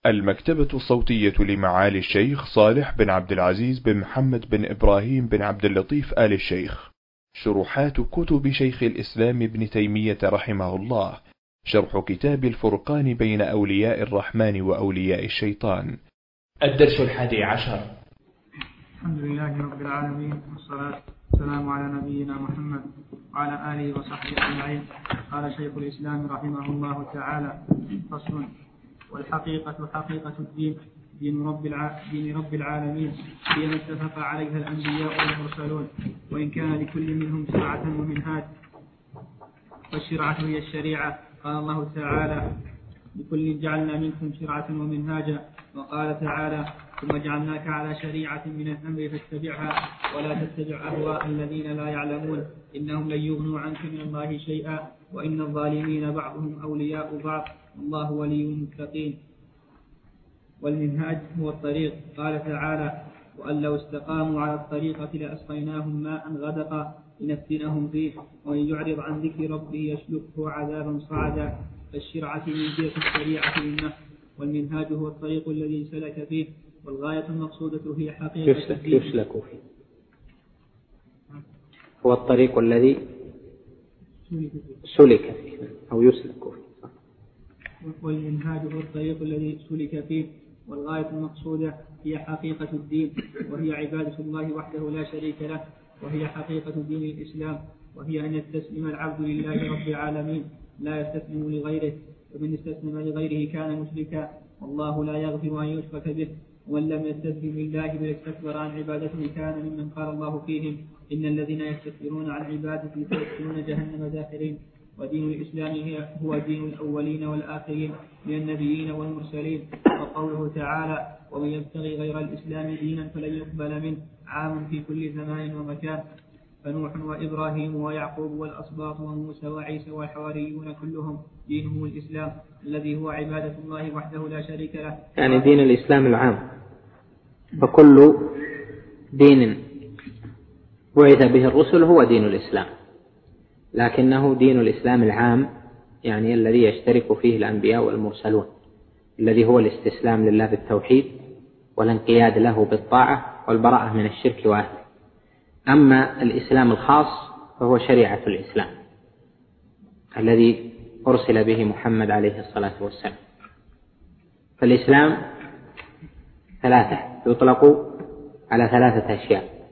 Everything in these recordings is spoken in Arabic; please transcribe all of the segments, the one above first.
المكتبة الصوتية لمعالي الشيخ صالح بن عبد العزيز بن محمد بن إبراهيم بن عبد اللطيف آل الشيخ. شروحات كتب شيخ الإسلام ابن تيمية رحمه الله. شرح كتاب الفرقان بين أولياء الرحمن وأولياء الشيطان. الدرس 11. الحمد لله رب العالمين، والصلاة والسلام على نبينا محمد وعلى آله وصحبه أجمعين. قال شيخ الإسلام رحمه الله تعالى: فصل: والحقيقة حقيقة الدين دين رب العالمين، هي ما اتفق عليها الأنبياء والمرسلون، وإن كان لكل منهم شرعة ومنهاج، والشرعة هي الشريعة. قال الله تعالى: لكل جعلنا منكم شرعة ومنهاجا. وقال تعالى: ثم جعلناك على شريعة من الأمر فاتبعها ولا تتبع أهواء الذين لا يعلمون إنهم لن يغنوا عنك من الله شيئا وإن الظالمين بعضهم أولياء بعض والله ولي المتقين. والمنهاج هو الطريق. قال تعالى: وأن لو استقاموا على الطريقة لأسقيناهم ماء غدقا لنفتنهم فيه ومن يعرض عن ذكر ربه يسلكه عذابا صعدا. فالشرعة من جهة الشريعة للنفس، والمنهاج هو الطريق الذي سلك فيه، والغاية المقصودة هي حقيقة يسلك فيه، هو الطريق الذي سلك فيه أو يسلك فيه. والمنهاج هو الطريق الذي سلك فيه، والغاية المقصودة هي حقيقة الدين، وهي عبادة الله وحده لا شريك له، وهي حقيقة دين الإسلام، وهي أن يستسلم العبد لله رب العالمين لا يستسلم لغيره، ومن استسلم لغيره كان مشركا، والله لا يغفر أن يشرك به. ومن لم يستسلم لله بل استكبر عن عبادته كان ممن قال الله فيهم: إن الذين يستكبرون عن عبادتي سيدخلون جهنم داخرين. ودين الإسلام هو دين الأولين والآخرين من النبيين والمرسلين. وقوله تعالى: ومن يبتغي غير الإسلام دينا فلن يقبل منه، عام في كل زمان ومكان. فنوح وإبراهيم ويعقوب والأسباط وموسى وعيسى والحواريون كلهم دينهم الإسلام الذي هو عبادة الله وحده لا شريك له، يعني دين الإسلام العام. فكل دين بعث به الرسل هو دين الإسلام، لكنه دين الإسلام العام، يعني الذي يشترك فيه الأنبياء والمرسلون، الذي هو الاستسلام لله بالتوحيد والانقياد له بالطاعة والبراءة من الشرك وأهله. أما الإسلام الخاص فهو شريعة الإسلام الذي أرسل به محمد عليه الصلاة والسلام. فالإسلام ثلاثة، يطلق على ثلاثة أشياء: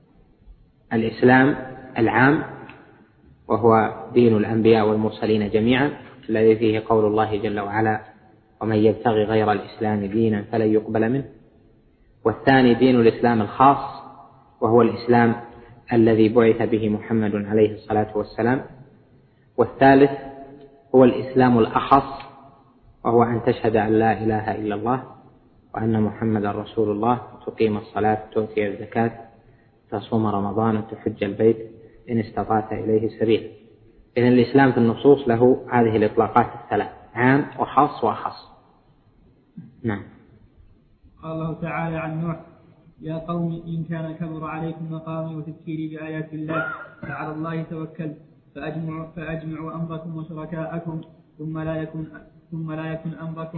الإسلام العام وهو دين الأنبياء والمرسلين جميعا الذي فيه قول الله جل وعلا: ومن يبتغي غير الإسلام دينا فلن يقبل منه. والثاني دين الإسلام الخاص وهو الإسلام الذي بعث به محمد عليه الصلاة والسلام. والثالث هو الإسلام الأخص وهو أن تشهد أن لا إله إلا الله وأن محمد رسول الله، تقيم الصلاة، تؤتي الزكاة، تصوم رمضان، تحج البيت إن استطعت إليه سبيلا. إذن الإسلام في النصوص له هذه الإطلاقات الثلاث: عام وخاص وأخص. نعم. قال الله تعالى عن نوح: يا قوم إن كان كبر عليكم مقامي وتذكيري بآيات الله فعلى الله توكل فأجمعوا أمركم وشركاءكم ثم لا يكن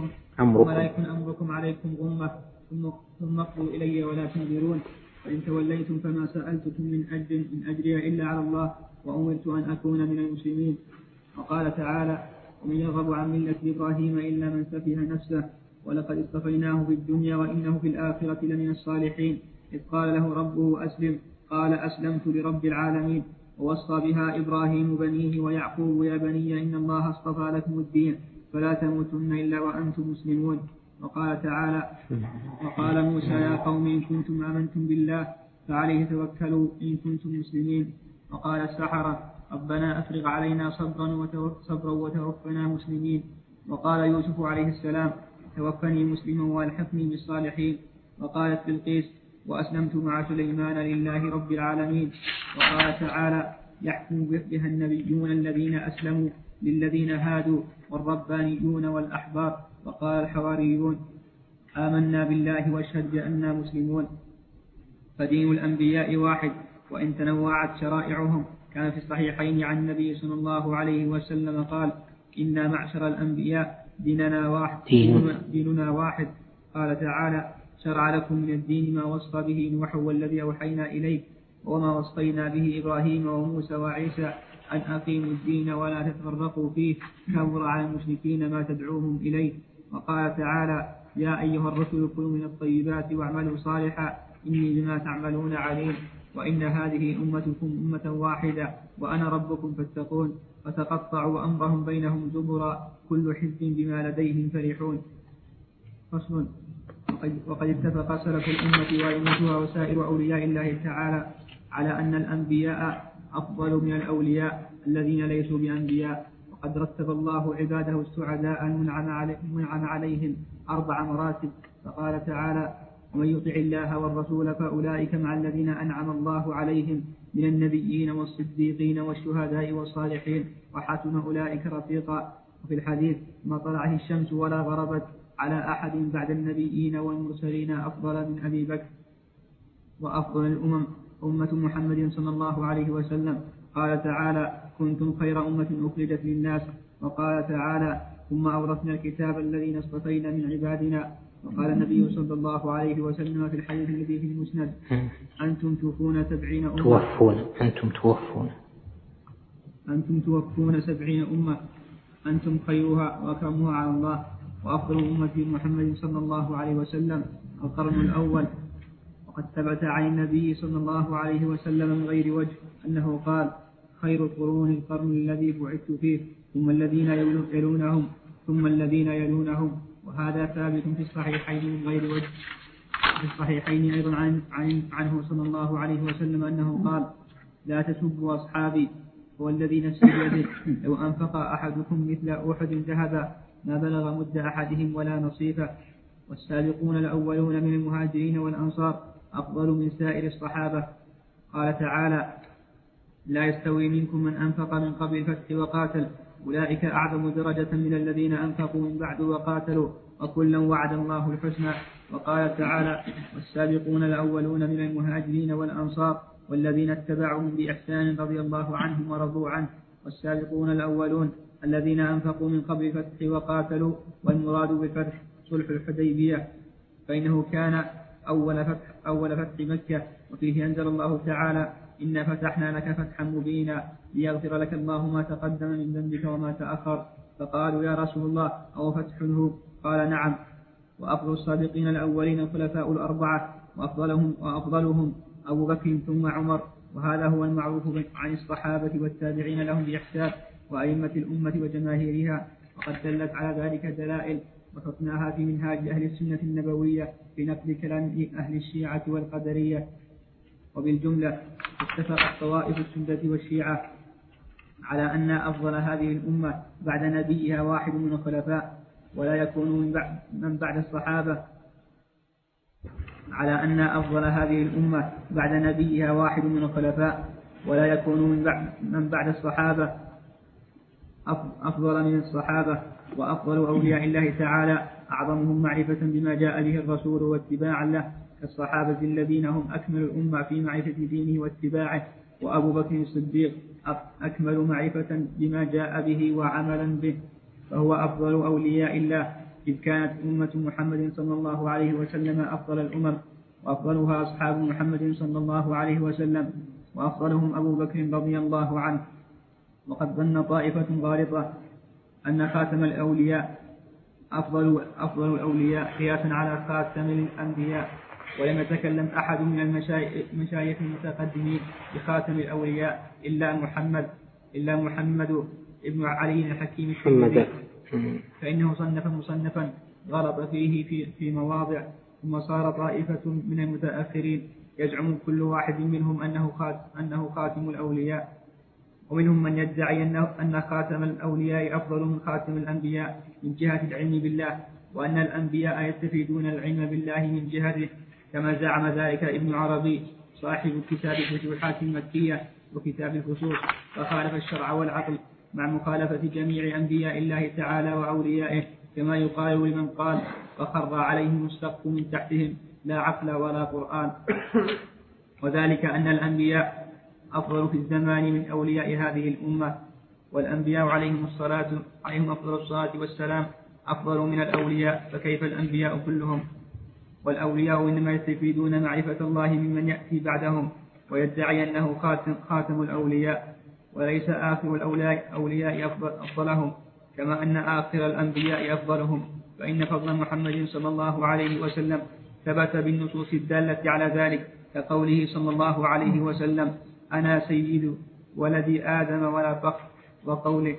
أمركم عليكم غمة ثم اقضوا إلي ولا تنذرون. فإن توليتم فما سألتكم من أجر إن أجري إلا على الله وأمرت أن أكون من المسلمين. وقال تعالى: ومن يرغب عن ملة إبراهيم إلا من سفه نفسه ولقد اصطفيناه في الدنيا وإنه في الآخرة لمن الصالحين. إذ قال له ربه أسلم قال أسلمت لرب العالمين. ووصى بها إبراهيم بنيه ويعقوب: يا بني إن الله اصطفى لكم الدين فلا تموتن إلا وأنتم مسلمون. وقال تعالى: وقال موسى: يا قوم إن كنتم آمنتم بالله فعليه توكلوا إن كنتم مسلمين. وقال السحرة: ربنا أفرغ علينا صبرا وتوفنا مسلمين. وقال يوسف عليه السلام: توفني مسلما والحقني بالصالحين. وقالت بلقيس: وأسلمت مع سليمان لله رب العالمين. وقال تعالى: يحكم بها النبيون الذين أسلموا للذين هادوا والربانيون والأحبار. وقال الحواريون: آمنا بالله واشهد بأننا مسلمون. فدين الأنبياء واحد وإن تنوعت شرائعهم. كان في الصحيحين عن النبي صلى الله عليه وسلم قال: إنا معشر الأنبياء ديننا واحد. قال تعالى: شرع لكم من الدين ما وصى به نوح والذي أوحينا إليك وما وصينا به إبراهيم وموسى وعيسى أن أقيموا الدين ولا تتفرقوا فيه كبر على المشركين ما تدعوهم إليه. وقال تعالى: يا أيها الرسل كلوا من الطيبات واعملوا صالحا إني بما تعملون عليم. وإن هذه أمتكم أمة واحدة وأنا ربكم فاتقون. فتقطعوا أمرهم بينهم زبرا كل حزب بما لديهم فرحون. فصل. وقد اتفق سلف الأمة وأئمتها وسائر أولياء الله تعالى على أن الأنبياء أفضل من الأولياء الذين ليسوا بأنبياء. وقد رتب الله عباده السعداء المنعم عليهم 4 مراتب. فقال تعالى: ومن يطع الله والرسول فأولئك مع الذين أنعم الله عليهم من النبيين والصديقين والشهداء والصالحين وحسن أولئك رفيقا. وفي الحديث: ما طلعت الشمس ولا غربت على أحد بعد النبيين والمرسلين أفضل من أبي بكر. وأفضل الأمم أمة محمد صلى الله عليه وسلم. قال تعالى: كنتم خير أمة أخرجت للناس. وقال تعالى: ثم أورثنا الكتاب الذين اصطفينا من عبادنا. وقال النبي صلى الله عليه وسلم في الحديث الذي في المسند: أنتم توفون 70 أمة أنتم خيرها وأكرمها على الله. وأفضل أمة محمد صلى الله عليه وسلم القرن الأول. وقد ثبت عن النبي صلى الله عليه وسلم من غير وجه أنه قال: خير القرون القرن الذي بعثت فيه ثم الذين يلونهم ثم الذين يلونهم. وهذا ثابت في الصحيحين من غير وجه. في الصحيحين أيضا عنه صلى الله عليه وسلم أنه قال: لا تسبوا أصحابي والذي نفسي بيده لو أنفق أحدكم مثل أحد ذهبا ما بلغ مد أحدهم ولا نصيفه. والسابقون الأولون من المهاجرين والأنصار أفضل من سائر الصحابة. قال تعالى: لا يستوي منكم من أنفق من قبل الفتح وقاتل أولئك أعظم درجة من الذين أنفقوا من بعد وقاتلوا وكلا وعد الله الحسنى. وقال تعالى: والسابقون الأولون من المهاجرين والأنصار والذين اتبعهم بإحسان رضي الله عنهم ورضوا عنه. والسابقون الأولون الذين أنفقوا من قبل الفتح وقاتلوا. والمراد بالفتح صلح الحديبية فإنه كان أول فتح مكة. وفيه أنزل الله تعالى: إنا فتحنا لك فتحا مبينا ليغفر لك الله ما تقدم من ذنبك وما تأخر. فقالوا: يا رسول الله أو فتح له؟ قال: نعم. وأفضل السابقين الأولين الخلفاء 4 وأفضلهم أبو بكر ثم عمر. وهذا هو المعروف عن الصحابة والتابعين لهم بإحسان وأئمة الأمة وجماهيرها. وقد دلت على ذلك دلائل وحطناها في منهاج أهل السنة النبوية في نقل كلام أهل الشيعة والقدرية. وبالجملة اتفقت طوائف السنة والشيعة على أن أفضل هذه الأمة بعد نبيها واحد من الخلفاء ولا يكون من بعد الصحابة ولا يكون من بعد الصحابة أفضل من الصحابة. وأفضل أولياء الله تعالى أعظمهم معرفة بما جاء به الرسول واتباعا له كالصحابة الذين هم أكمل الأمة في معرفة دينه واتباعه. وأبو بكر الصديق أكمل معرفة بما جاء به وعملا به فهو أفضل أولياء الله، إذ كانت أمة محمد صلى الله عليه وسلم أفضل الأمم وأفضلها أصحاب محمد صلى الله عليه وسلم وأفضلهم أبو بكر رضي الله عنه. وقد ظن طائفة غالطة أن خاتم الأولياء أفضل الأولياء قياسا على خاتم الأنبياء، ولم يتكلم أحد من المشايخ المتقدمين بخاتم الأولياء إلا محمد ابن علي الحكيم الشيباني، فإنه صنف مصنفا غلط فيه في مواضع. ثم صار طائفة من المتأخرين يزعم كل واحد منهم أنه خاتم الأولياء، ومنهم من يدعي أن خاتم الأولياء أفضل من خاتم الأنبياء من جهة العلم بالله، وأن الأنبياء يستفيدون العلم بالله من جهته، كما زعم ذلك ابن عربي صاحب كتاب الفتوحات المكية وكتاب الفصول، فخالف الشرع والعقل مع مخالفة جميع أنبياء الله تعالى وأوليائه، كما يقال لمن قال فخر عليهم السقف من تحتهم لا عقل ولا قرآن. وذلك أن الأنبياء أفضل في الزمان من أولياء هذه الأمة، والأنبياء عليهم أفضل الصلاة والسلام أفضل من الأولياء فكيف الأنبياء كلهم؟ والأولياء إنما يستفيدون معرفة الله ممن يأتي بعدهم ويدعي أنه خاتم الأولياء، وليس آخر الأولياء أفضلهم، كما أن آخر الأنبياء أفضلهم. فإن فضل محمد صلى الله عليه وسلم ثبت بالنصوص الدالة على ذلك، كقوله صلى الله عليه وسلم: أنا سيد ولد آدم ولا فخر، وقوله: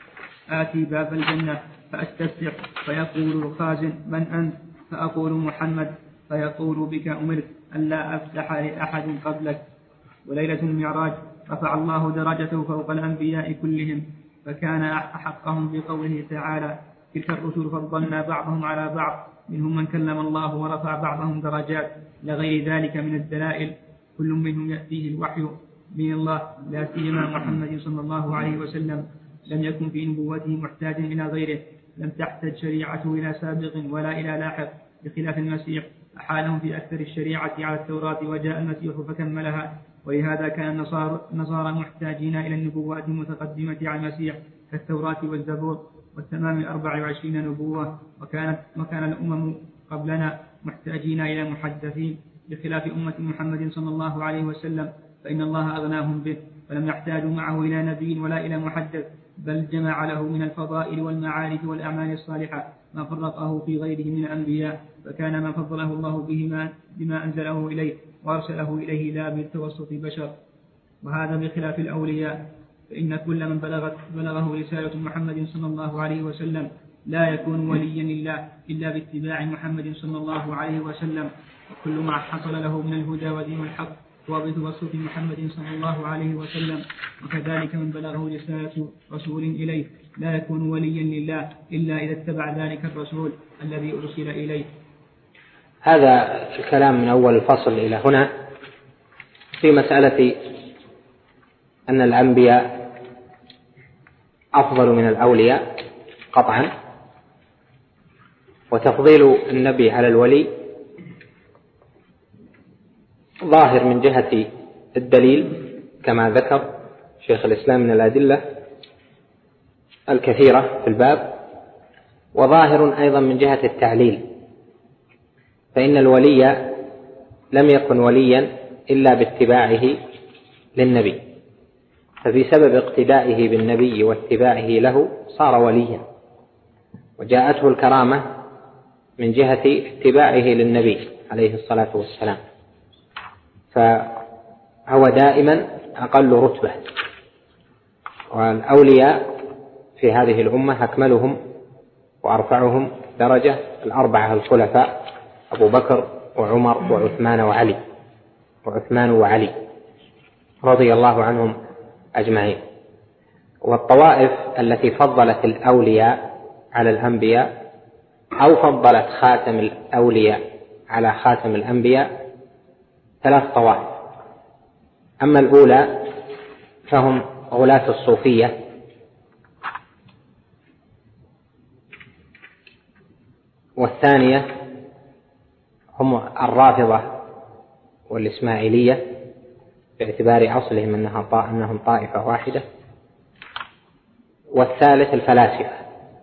آتي باب الجنة فأستفتح فيقول الخازن: من أنت؟ فأقول: محمد، فيقول: بك أمرت ألا أفتح لأحد قبلك. وليلة المعراج رفع الله درجته فوق الأنبياء كلهم، فكان أحقهم بقوله تعالى: تلك الرسل فضلنا بعضهم على بعض، منهم من كلم الله ورفع بعضهم درجات، لغير ذلك من الدلائل، كل منهم يأتيه الوحي من الله، لا سيما محمد صلى الله عليه وسلم لم يكن في نبوته محتاجا إلى غيره، لم تحتج شريعته إلى سابق ولا إلى لاحق، بخلاف المسيح أحالهم في أكثر الشريعة على التوراة، وجاء المسيح فكملها. ولهذا كان النصارى محتاجين إلى النبوات المتقدمة على المسيح كالتوراة والزبور والتمام 24 نبوة، وكان الأمم قبلنا محتاجين إلى محدثين، بخلاف أمة محمد صلى الله عليه وسلم، فإن الله أغناهم به، فلم يحتاجوا معه إلى نبي ولا إلى محدث، بل جمع له من الفضائل والمعارف والأعمال الصالحة ما فرقه في غيره من الأنبياء، فكان ما فضله الله به بما أنزله إليه وأرسله إليه لا بالتوسط بشر. وهذا بخلاف الأولياء، فإن كل من بلغه رسالة محمد صلى الله عليه وسلم لا يكون وليا لله إلا باتباع محمد صلى الله عليه وسلم، وكل ما حصل له من الهدى ودين الحق هو بتوسط محمد صلى الله عليه وسلم. وكذلك من بلغه رسالة رسول إليه لا يكون وليا لله إلا إذا اتبع ذلك الرسول الذي أرسل إليه. هذا الكلام من أول الفصل إلى هنا في مسألة أن الأنبياء أفضل من الأولياء قطعا، وتفضيل النبي على الولي ظاهر من جهة الدليل كما ذكر شيخ الإسلام من الأدلة الكثيرة في الباب، وظاهر أيضا من جهة التعليل، فإن الولي لم يكن وليا إلا باتباعه للنبي، فبسبب اقتدائه بالنبي واتباعه له صار وليا، وجاءته الكرامة من جهة اتباعه للنبي عليه الصلاة والسلام، فهو دائما أقل رتبة. والأولياء في هذه الأمة أكملهم وأرفعهم درجة الأربعة الخلفاء أبو بكر وعمر وعثمان وعلي رضي الله عنهم أجمعين. والطوائف التي فضلت الأولياء على الأنبياء أو فضلت خاتم الأولياء على خاتم الأنبياء 3 طوائف. أما الأولى فهم غلاة الصوفية، والثانية هم الرافضة والإسماعيلية باعتبار أصلهم أنهم طائفة واحدة، والثالث الفلاسفة.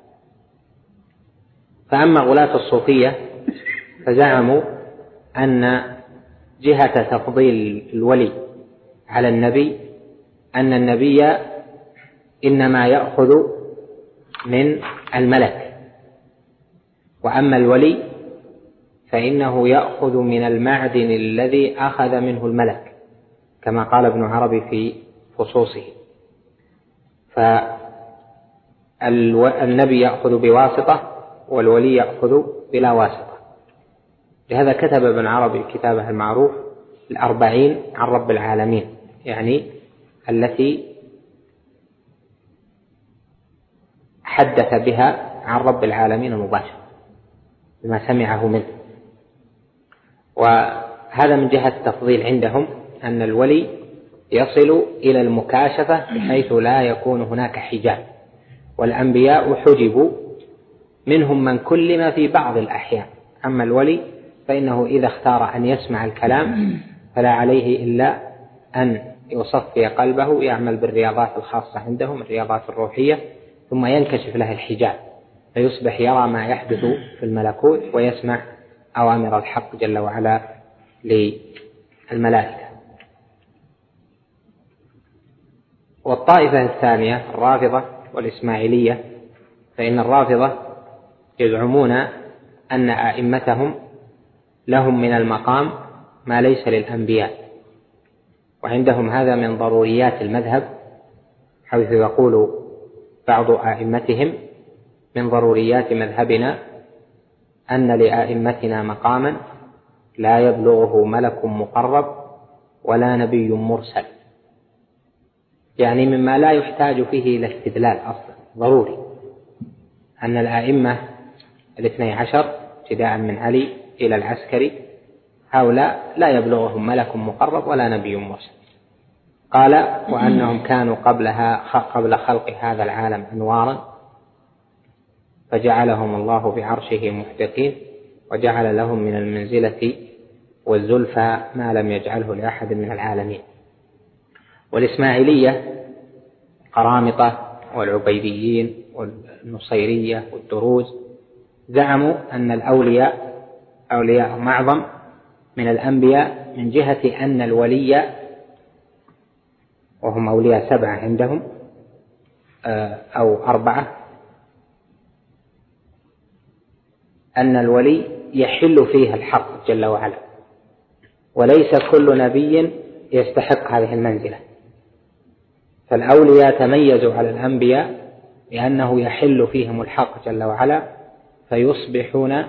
فأما غلاة الصوفية فزعموا أن جهة تفضيل الولي على النبي أن النبي إنما يأخذ من الملك، وأما الولي فإنه يأخذ من المعدن الذي أخذ منه الملك، كما قال ابن عربي في خصوصه. فالنبي يأخذ بواسطة والولي يأخذ بلا واسطة. لهذا كتب ابن عربي كتابه المعروف 40 عن رب العالمين، يعني التي حدث بها عن رب العالمين مباشرة بما سمعه منه. وهذا من جهة التفضيل عندهم، أن الولي يصل إلى المكاشفة بحيث لا يكون هناك حجاب، والأنبياء حجبوا منهم من كلم في بعض الأحيان. أما الولي فإنه إذا اختار أن يسمع الكلام فلا عليه إلا أن يصفي قلبه، يعمل بالرياضات الخاصة عندهم الرياضات الروحية، ثم ينكشف له الحجاب فيصبح يرى ما يحدث في الملكوت ويسمع أوامر الحق جل وعلا للملائكة. والطائفة الثانية الرافضة والإسماعيلية، فإن الرافضة يزعمون أن أئمتهم لهم من المقام ما ليس للأنبياء، وعندهم هذا من ضروريات المذهب، حيث يقول بعض أئمتهم: من ضروريات مذهبنا أن لأئمتنا مقاما لا يبلغه ملك مقرب ولا نبي مرسل، يعني مما لا يحتاج فيه إلى استدلال أصلا، ضروري أن الأئمة 12 ابتداء من علي إلى العسكري هؤلاء لا يبلغهم ملك مقرب ولا نبي مرسل. قال: وأنهم كانوا قبل خلق هذا العالم أنوارا فجعلهم الله بعرشه محدقين وجعل لهم من المنزلة والزلفى ما لم يجعله لأحد من العالمين. والإسماعيلية قرامطة والعبيديين والنصيرية والدروز زعموا أن الأولياء أولياء معظم من الأنبياء، من جهة أن الولي، وهم أولياء 7 عندهم أو 4، أن الولي يحل فيه الحق جل وعلا، وليس كل نبي يستحق هذه المنزلة. فالأولياء تميزوا على الأنبياء لأنه يحل فيهم الحق جل وعلا، فيصبحون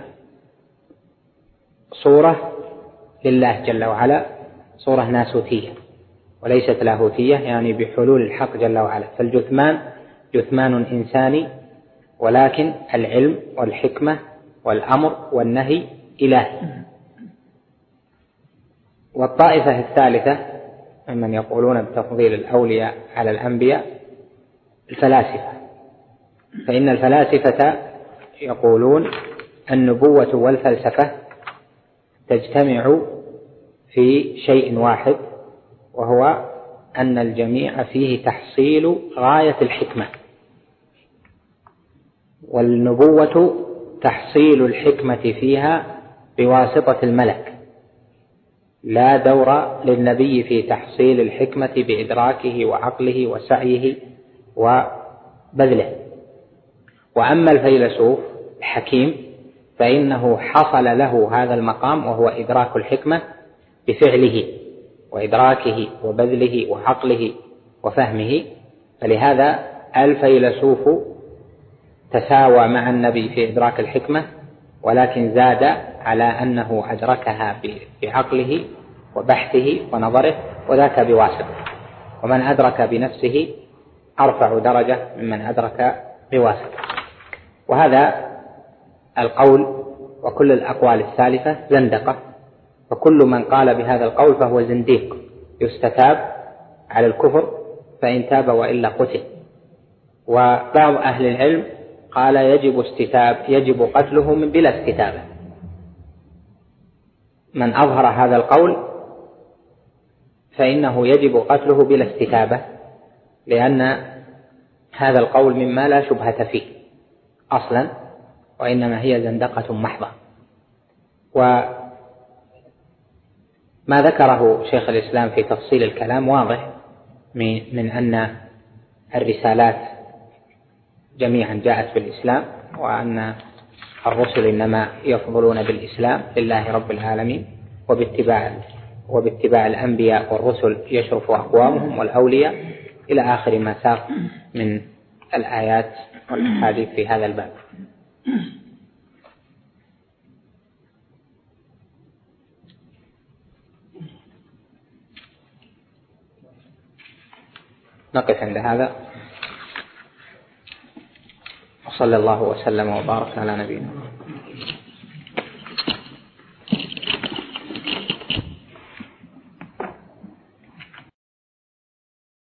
صورة لله جل وعلا، صورة ناسوتية وليست لاهوتية، يعني بحلول الحق جل وعلا. فالجثمان جثمان إنساني، ولكن العلم والحكمة والأمر والنهي إلهي. والطائفة الثالثة ممن يقولون بتفضيل الأولياء على الأنبياء الفلاسفة، فإن الفلاسفة يقولون النبوة والفلسفة تجتمع في شيء واحد، وهو أن الجميع فيه تحصيل غاية الحكمة، والنبوة تحصيل الحكمة فيها بواسطة الملك، لا دور للنبي في تحصيل الحكمة بإدراكه وعقله وسعيه وبذله. وأما الفيلسوف الحكيم فإنه حصل له هذا المقام، وهو إدراك الحكمة بفعله وإدراكه وبذله وعقله وفهمه. فلهذا الفيلسوف تساوى مع النبي في إدراك الحكمة، ولكن زاد على أنه أدركها بعقله وبحثه ونظره، وذاك بواسطة. ومن أدرك بنفسه أرفع درجة ممن أدرك بواسطة. وهذا القول وكل الأقوال الثالثة زندقة، وكل من قال بهذا القول فهو زنديق يستتاب على الكفر، فإن تاب وإلا قتل. وبعض أهل العلم قال يجب قتله من بلا استتابة. من أظهر هذا القول فإنه يجب قتله بلا استتابة، لأن هذا القول مما لا شبهة فيه أصلا، وإنما هي زندقة محضة. وما ذكره شيخ الإسلام في تفصيل الكلام واضح من أن الرسالات جميعا جاءت بالإسلام، وأن الرسل إنما يفضلون بالإسلام لله رب العالمين، وباتباع الأنبياء والرسل يشرف أقوامهم والأولياء، إلى آخر ما ساق من الآيات والأحاديث في هذا الباب. نقف عند هذا، وصلى الله وسلم وبارك على نبينا.